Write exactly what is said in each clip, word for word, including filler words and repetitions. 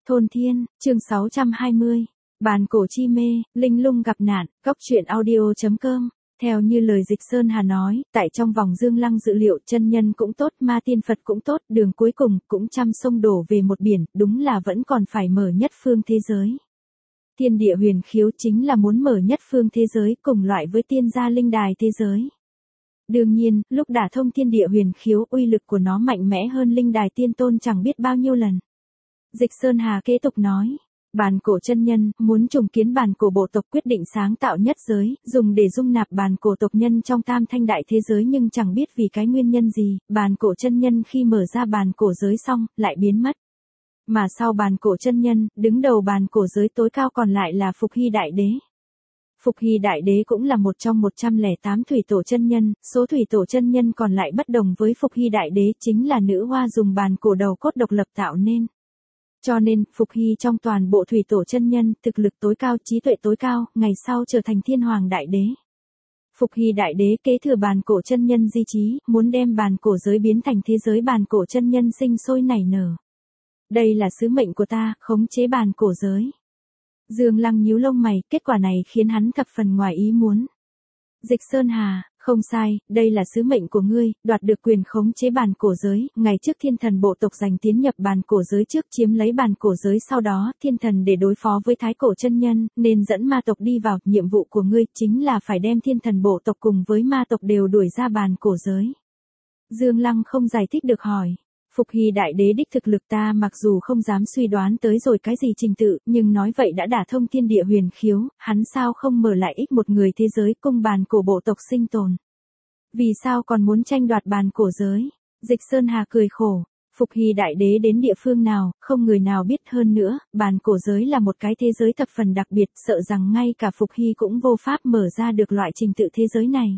Thôn Thiên, chương sáu trăm hai mươi. Bàn cổ chi mê, linh lung gặp nạn, góc truyện audio chấm com. Theo như lời Dịch Sơn Hà nói, tại trong vòng Dương Lăng dự liệu chân nhân cũng tốt, ma tiên Phật cũng tốt, đường cuối cùng cũng trăm sông đổ về một biển, đúng là vẫn còn phải mở nhất phương thế giới. Thiên địa huyền khiếu chính là muốn mở nhất phương thế giới cùng loại với tiên gia linh đài thế giới. Đương nhiên, lúc đả thông thiên địa huyền khiếu uy lực của nó mạnh mẽ hơn linh đài tiên tôn chẳng biết bao nhiêu lần. Dịch Sơn Hà kế tục nói, bàn cổ chân nhân muốn trùng kiến bàn cổ bộ tộc, quyết định sáng tạo nhất giới, dùng để dung nạp bàn cổ tộc nhân trong tam thanh đại thế giới, nhưng chẳng biết vì cái nguyên nhân gì, bàn cổ chân nhân khi mở ra bàn cổ giới xong, lại biến mất. Mà sau bàn cổ chân nhân, đứng đầu bàn cổ giới tối cao còn lại là Phục Hy Đại Đế. Phục Hy Đại Đế cũng là một trong một trăm lẻ tám thủy tổ chân nhân, số thủy tổ chân nhân còn lại bất đồng với Phục Hy Đại Đế, chính là nữ hoa dùng bàn cổ đầu cốt độc lập tạo nên. Cho nên, Phục Hy trong toàn bộ thủy tổ chân nhân, thực lực tối cao, trí tuệ tối cao, ngày sau trở thành Thiên Hoàng Đại Đế. Phục Hy Đại Đế kế thừa bàn cổ chân nhân di chí, muốn đem bàn cổ giới biến thành thế giới bàn cổ chân nhân sinh sôi nảy nở. Đây là sứ mệnh của ta, khống chế bàn cổ giới. Dương Lăng nhíu lông mày, kết quả này khiến hắn thập phần ngoài ý muốn. Dịch Sơn Hà, không sai, đây là sứ mệnh của ngươi, đoạt được quyền khống chế bàn cổ giới, ngày trước thiên thần bộ tộc giành tiến nhập bàn cổ giới trước, chiếm lấy bàn cổ giới, sau đó thiên thần để đối phó với thái cổ chân nhân, nên dẫn ma tộc đi vào, nhiệm vụ của ngươi chính là phải đem thiên thần bộ tộc cùng với ma tộc đều đuổi ra bàn cổ giới. Dương Lăng không giải thích được hỏi. Phục Hy Đại Đế đích thực lực ta mặc dù không dám suy đoán tới rồi cái gì trình tự, nhưng nói vậy đã đả thông thiên địa huyền khiếu, hắn sao không mở lại ích một người thế giới cung bàn cổ bộ tộc sinh tồn. Vì sao còn muốn tranh đoạt bàn cổ giới? Dịch Sơn Hà cười khổ. Phục Hy Đại Đế đến địa phương nào, không người nào biết, hơn nữa, bàn cổ giới là một cái thế giới thập phần đặc biệt, sợ rằng ngay cả Phục Hy cũng vô pháp mở ra được loại trình tự thế giới này.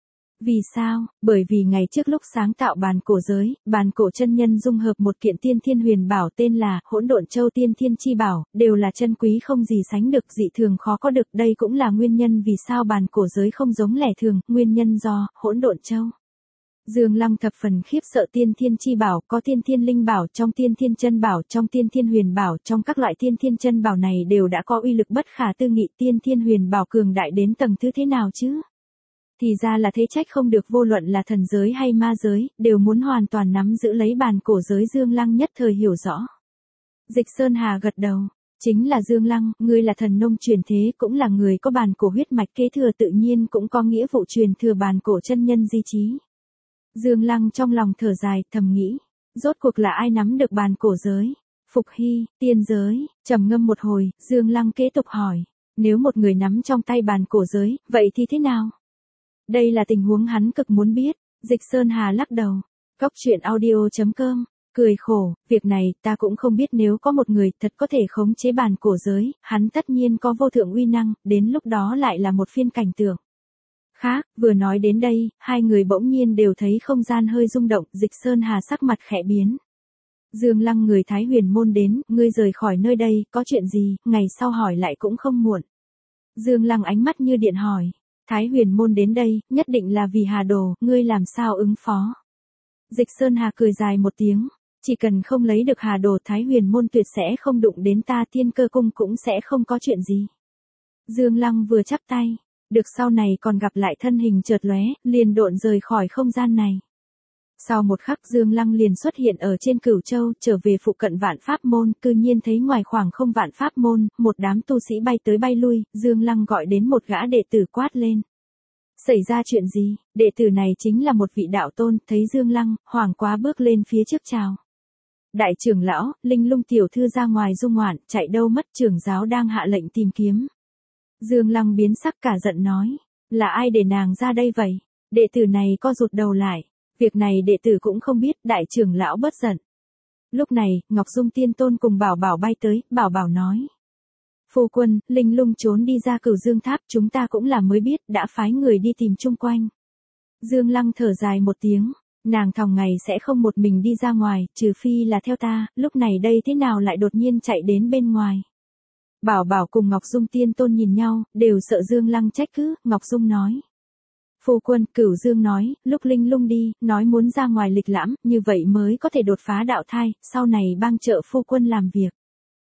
Vì sao? Bởi vì ngày trước lúc sáng tạo bàn cổ giới, bàn cổ chân nhân dung hợp một kiện tiên thiên huyền bảo tên là Hỗn Độn Châu Tiên Thiên Chi Bảo, đều là chân quý không gì sánh được, dị thường khó có được, đây cũng là nguyên nhân vì sao bàn cổ giới không giống lẻ thường, nguyên nhân do Hỗn Độn Châu. Dương Lăng thập phần khiếp sợ, tiên thiên chi bảo, có tiên thiên linh bảo, trong tiên thiên chân bảo, trong tiên thiên huyền bảo, trong các loại tiên thiên chân bảo này đều đã có uy lực bất khả tư nghị, tiên thiên huyền bảo cường đại đến tầng thứ thế nào chứ? Thì ra là thế, trách không được vô luận là thần giới hay ma giới, đều muốn hoàn toàn nắm giữ lấy bàn cổ giới. Dương Lăng nhất thời hiểu rõ. Dịch Sơn Hà gật đầu. Chính là Dương Lăng, ngươi là thần nông truyền thế, cũng là người có bàn cổ huyết mạch kế thừa, tự nhiên cũng có nghĩa vụ truyền thừa bàn cổ chân nhân di chí. Dương Lăng trong lòng thở dài, thầm nghĩ, rốt cuộc là ai nắm được bàn cổ giới? Phục Hy, tiên giới. Trầm ngâm một hồi, Dương Lăng kế tục hỏi, nếu một người nắm trong tay bàn cổ giới, vậy thì thế nào? Đây là tình huống hắn cực muốn biết. Dịch Sơn Hà lắc đầu. Góc truyện audio chấm com. Cười khổ, việc này ta cũng không biết, nếu có một người thật có thể khống chế bàn cổ giới, hắn tất nhiên có vô thượng uy năng, đến lúc đó lại là một phiên cảnh tượng khác. Vừa nói đến đây, hai người bỗng nhiên đều thấy không gian hơi rung động, Dịch Sơn Hà sắc mặt khẽ biến. Dương Lăng, người Thái Huyền môn đến, ngươi rời khỏi nơi đây, có chuyện gì, ngày sau hỏi lại cũng không muộn. Dương Lăng ánh mắt như điện hỏi. Thái Huyền môn đến đây, nhất định là vì Hà Đồ, ngươi làm sao ứng phó? Dịch Sơn Hà cười dài một tiếng, chỉ cần không lấy được Hà Đồ, Thái Huyền môn tuyệt sẽ không đụng đến ta, Thiên Cơ cung cũng sẽ không có chuyện gì. Dương Lăng vừa chắp tay, được sau này còn gặp lại, thân hình chợt lóe, liền độn rời khỏi không gian này. Sau một khắc, Dương Lăng liền xuất hiện ở trên Cửu Châu, trở về phụ cận Vạn Pháp môn, cư nhiên thấy ngoài khoảng không Vạn Pháp môn, một đám tu sĩ bay tới bay lui, Dương Lăng gọi đến một gã đệ tử quát lên. Xảy ra chuyện gì? Đệ tử này chính là một vị đạo tôn, thấy Dương Lăng, hoảng quá bước lên phía trước chào. Đại trưởng lão, Linh Lung tiểu thư ra ngoài du ngoạn, chạy đâu mất, trưởng giáo đang hạ lệnh tìm kiếm. Dương Lăng biến sắc cả giận nói, là ai để nàng ra đây vậy? Đệ tử này co rụt đầu lại. Việc này đệ tử cũng không biết, đại trưởng lão bất giận. Lúc này, Ngọc Dung Tiên Tôn cùng Bảo Bảo bay tới, Bảo Bảo nói. Phu quân, Linh Lung trốn đi ra Cửu Dương Tháp, chúng ta cũng là mới biết, đã phái người đi tìm chung quanh. Dương Lăng thở dài một tiếng, nàng thòng ngày sẽ không một mình đi ra ngoài, trừ phi là theo ta, lúc này đây thế nào lại đột nhiên chạy đến bên ngoài. Bảo Bảo cùng Ngọc Dung Tiên Tôn nhìn nhau, đều sợ Dương Lăng trách cứ, Ngọc Dung nói. Phu quân, Cửu Dương nói, lúc Linh Lung đi, nói muốn ra ngoài lịch lãm, như vậy mới có thể đột phá đạo thai, sau này bang trợ phu quân làm việc.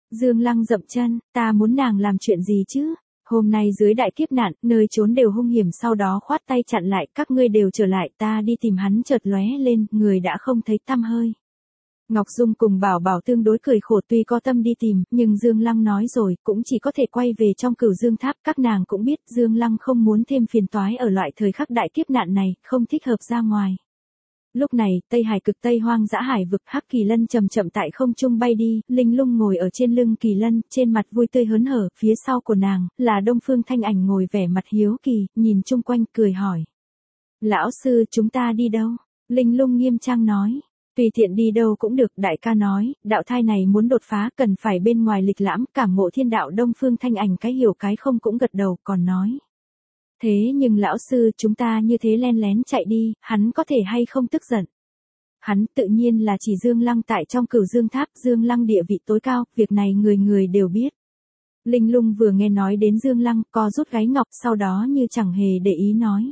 Dương Lăng dậm chân, ta muốn nàng làm chuyện gì chứ? Hôm nay dưới đại kiếp nạn, nơi trốn đều hung hiểm, sau đó khoát tay chặn lại, các ngươi đều trở lại, ta đi tìm hắn. Chợt lóe lên, người đã không thấy tăm hơi. Ngọc Dung cùng Bảo Bảo tương đối cười khổ, tuy có tâm đi tìm, nhưng Dương Lăng nói rồi, cũng chỉ có thể quay về trong Cửu Dương Tháp. Các nàng cũng biết Dương Lăng không muốn thêm phiền toái ở loại thời khắc đại kiếp nạn này, không thích hợp ra ngoài. Lúc này, Tây Hải cực Tây hoang dã hải vực, Hắc Kỳ Lân chậm chậm tại không trung bay đi, Linh Lung ngồi ở trên lưng Kỳ Lân, trên mặt vui tươi hớn hở, phía sau của nàng, là Đông Phương Thanh Ảnh ngồi vẻ mặt hiếu kỳ, nhìn chung quanh, cười hỏi. Lão sư, chúng ta đi đâu? Linh Lung nghiêm trang nói. Tùy tiện đi đâu cũng được, đại ca nói, đạo thai này muốn đột phá, cần phải bên ngoài lịch lãm, cảm ngộ thiên đạo. Đông Phương Thanh Ảnh cái hiểu cái không cũng gật đầu, còn nói. Thế nhưng lão sư, chúng ta như thế len lén chạy đi, hắn có thể hay không tức giận? Hắn tự nhiên là chỉ Dương Lăng tại trong Cửu Dương Tháp, Dương Lăng địa vị tối cao, việc này người người đều biết. Linh Lung vừa nghe nói đến Dương Lăng, co rút gáy ngọc, sau đó như chẳng hề để ý nói.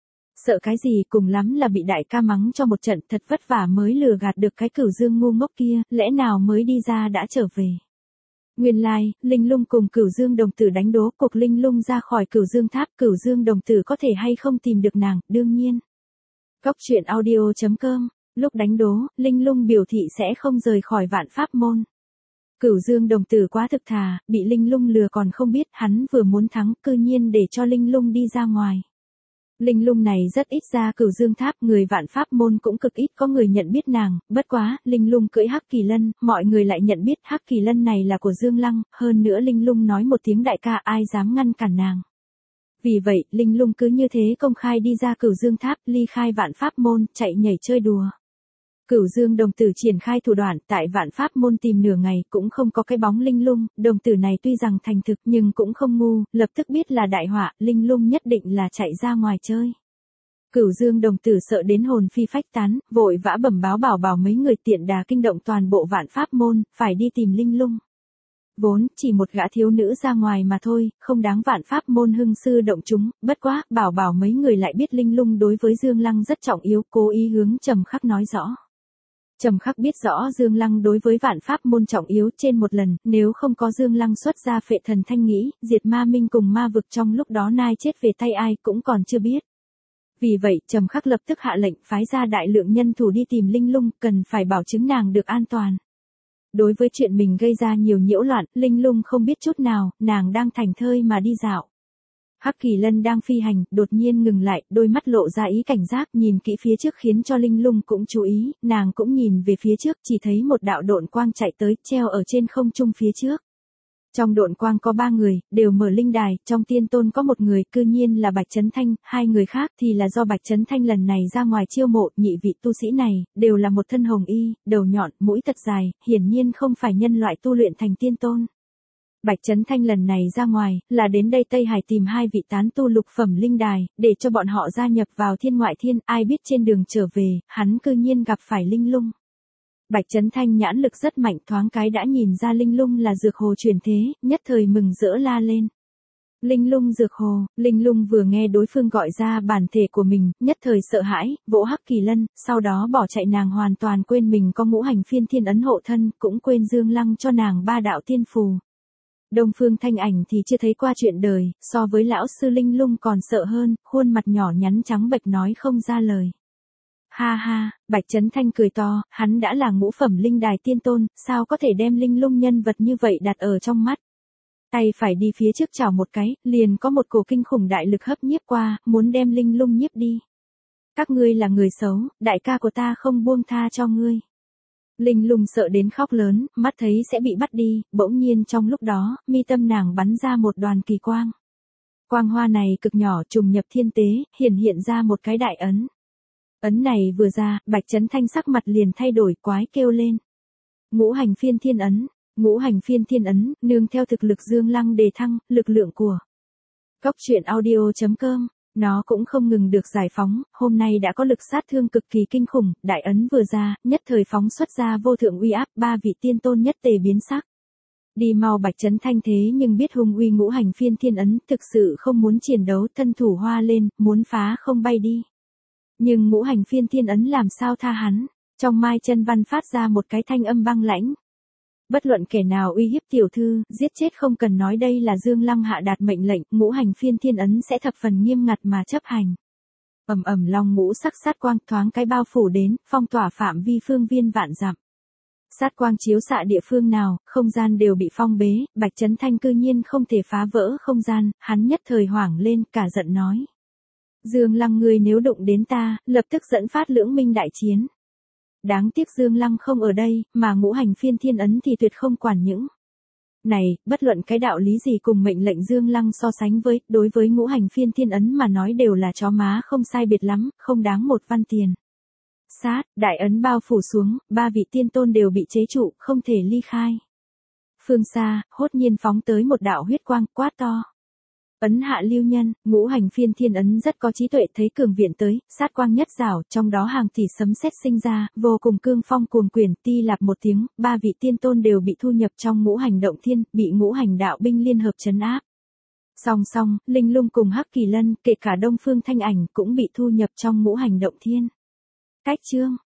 Sợ cái gì, cùng lắm là bị đại ca mắng cho một trận, thật vất vả mới lừa gạt được cái Cửu Dương ngu ngốc kia, lẽ nào mới đi ra đã trở về. Nguyên lai, like, Linh Lung cùng Cửu Dương đồng tử đánh đố, cuộc Linh Lung ra khỏi Cửu Dương Tháp, Cửu Dương đồng tử có thể hay không tìm được nàng, đương nhiên. Góc truyện audio chấm com, lúc đánh đố, Linh Lung biểu thị sẽ không rời khỏi Vạn Pháp môn. Cửu Dương đồng tử quá thực thà, bị Linh Lung lừa còn không biết, hắn vừa muốn thắng, cư nhiên để cho Linh Lung đi ra ngoài. Linh Lung này rất ít ra Cửu Dương Tháp, người Vạn Pháp môn cũng cực ít có người nhận biết nàng, bất quá, Linh Lung cưỡi Hắc Kỳ Lân, mọi người lại nhận biết Hắc Kỳ Lân này là của Dương Lăng, hơn nữa Linh Lung nói một tiếng đại ca, ai dám ngăn cản nàng. Vì vậy, Linh Lung cứ như thế công khai đi ra Cửu Dương Tháp, ly khai Vạn Pháp môn, chạy nhảy chơi đùa. Cửu Dương đồng tử triển khai thủ đoạn, tại Vạn Pháp môn tìm nửa ngày, cũng không có cái bóng Linh Lung, đồng tử này tuy rằng thành thực nhưng cũng không ngu, lập tức biết là đại họa, Linh Lung nhất định là chạy ra ngoài chơi. Cửu Dương đồng tử sợ đến hồn phi phách tán, vội vã bẩm báo Bảo Bảo mấy người, tiện đà kinh động toàn bộ Vạn Pháp môn, phải đi tìm Linh Lung. Vốn, chỉ một gã thiếu nữ ra ngoài mà thôi, không đáng Vạn Pháp môn hưng sư động chúng, bất quá, Bảo Bảo mấy người lại biết Linh Lung đối với Dương Lăng rất trọng yếu, cố ý hướng Trầm Khắc nói rõ. Trầm Khắc biết rõ Dương Lăng đối với Vạn Pháp môn trọng yếu, trên một lần, nếu không có Dương Lăng xuất ra Phệ Thần Thanh Nghĩ, diệt ma minh cùng ma vực, trong lúc đó nai chết về tay ai cũng còn chưa biết. Vì vậy, Trầm Khắc lập tức hạ lệnh phái ra đại lượng nhân thủ đi tìm Linh Lung, cần phải bảo chứng nàng được an toàn. Đối với chuyện mình gây ra nhiều nhiễu loạn, Linh Lung không biết chút nào, nàng đang thảnh thơi mà đi dạo. Hắc Kỳ Lân đang phi hành, đột nhiên ngừng lại, đôi mắt lộ ra ý cảnh giác, nhìn kỹ phía trước khiến cho Linh Lung cũng chú ý, nàng cũng nhìn về phía trước, chỉ thấy một đạo độn quang chạy tới, treo ở trên không trung phía trước. Trong độn quang có ba người, đều mở linh đài, trong tiên tôn có một người, cư nhiên là Bạch Chấn Thanh, hai người khác thì là do Bạch Chấn Thanh lần này ra ngoài chiêu mộ, nhị vị tu sĩ này, đều là một thân hồng y, đầu nhọn, mũi thật dài, hiển nhiên không phải nhân loại tu luyện thành tiên tôn. Bạch Chấn Thanh lần này ra ngoài, là đến đây Tây Hải tìm hai vị tán tu lục phẩm linh đài, để cho bọn họ gia nhập vào thiên ngoại thiên, ai biết trên đường trở về, hắn cư nhiên gặp phải Linh Lung. Bạch Chấn Thanh nhãn lực rất mạnh, thoáng cái đã nhìn ra Linh Lung là dược hồ chuyển thế, nhất thời mừng rỡ la lên. Linh Lung dược hồ, Linh Lung vừa nghe đối phương gọi ra bản thể của mình, nhất thời sợ hãi, vỗ Hắc Kỳ Lân, sau đó bỏ chạy, nàng hoàn toàn quên mình có ngũ hành phiên thiên ấn hộ thân, cũng quên Dương Lăng cho nàng ba đạo tiên phù. Đông Phương Thanh Ảnh thì chưa thấy qua chuyện đời, so với lão sư Linh Lung còn sợ hơn, khuôn mặt nhỏ nhắn trắng bệch nói không ra lời. Ha ha, Bạch Chấn Thanh cười to, hắn đã là ngũ phẩm linh đài tiên tôn, sao có thể đem Linh Lung nhân vật như vậy đặt ở trong mắt. Tay phải đi phía trước chảo một cái, liền có một cổ kinh khủng đại lực hấp nhiếp qua, muốn đem Linh Lung nhiếp đi. Các ngươi là người xấu, đại ca của ta không buông tha cho ngươi. Linh Lung sợ đến khóc lớn, mắt thấy sẽ bị bắt đi, bỗng nhiên trong lúc đó, mi tâm nàng bắn ra một đoàn kỳ quang. Quang hoa này cực nhỏ, trùng nhập thiên tế, hiển hiện ra một cái đại ấn. Ấn này vừa ra, Bạch Chấn Thanh sắc mặt liền thay đổi, quái kêu lên. Ngũ hành phiên thiên ấn, ngũ hành phiên thiên ấn, nương theo thực lực Dương Lăng đề thăng, lực lượng của Góc truyện audio chấm com, nó cũng không ngừng được giải phóng, hôm nay đã có lực sát thương cực kỳ kinh khủng, đại ấn vừa ra, nhất thời phóng xuất ra vô thượng uy áp, ba vị tiên tôn nhất tề biến sắc. Đi mau Bạch Chấn Thanh thế nhưng biết hung uy ngũ hành phiên thiên ấn, thực sự không muốn chiến đấu, thân thủ hoa lên, muốn phá không bay đi. Nhưng ngũ hành phiên thiên ấn làm sao tha hắn, trong mai chân văn phát ra một cái thanh âm băng lãnh. Bất luận kẻ nào uy hiếp tiểu thư, giết chết không cần nói, đây là Dương Lăng hạ đạt mệnh lệnh, ngũ hành phiên thiên ấn sẽ thập phần nghiêm ngặt mà chấp hành. Ầm ầm, long ngũ sắc sát quang thoáng cái bao phủ đến, phong tỏa phạm vi phương viên vạn dặm. Sát quang chiếu xạ địa phương nào, không gian đều bị phong bế, Bạch Chấn Thanh cư nhiên không thể phá vỡ không gian, hắn nhất thời hoảng lên, cả giận nói. Dương Lăng, ngươi nếu đụng đến ta, lập tức dẫn phát lưỡng minh đại chiến. Đáng tiếc Dương Lăng không ở đây, mà ngũ hành phiên thiên ấn thì tuyệt không quản những này, bất luận cái đạo lý gì cùng mệnh lệnh Dương Lăng so sánh với, đối với ngũ hành phiên thiên ấn mà nói đều là chó má không sai biệt lắm, không đáng một văn tiền. Sát, đại ấn bao phủ xuống, ba vị tiên tôn đều bị chế trụ, không thể ly khai. Phương xa, hốt nhiên phóng tới một đạo huyết quang, quát to. Ấn hạ lưu nhân, ngũ hành phiên thiên ấn rất có trí tuệ, thấy cường viện tới, sát quang nhất rảo, trong đó hàng tỷ sấm sét sinh ra, vô cùng cương phong cuồng quyển, ti lạp một tiếng, ba vị tiên tôn đều bị thu nhập trong ngũ hành động thiên, bị ngũ hành đạo binh liên hợp trấn áp. Song song, Linh Lung cùng Hắc Kỳ Lân, kể cả Đông Phương Thanh Ảnh cũng bị thu nhập trong ngũ hành động thiên. Cách chương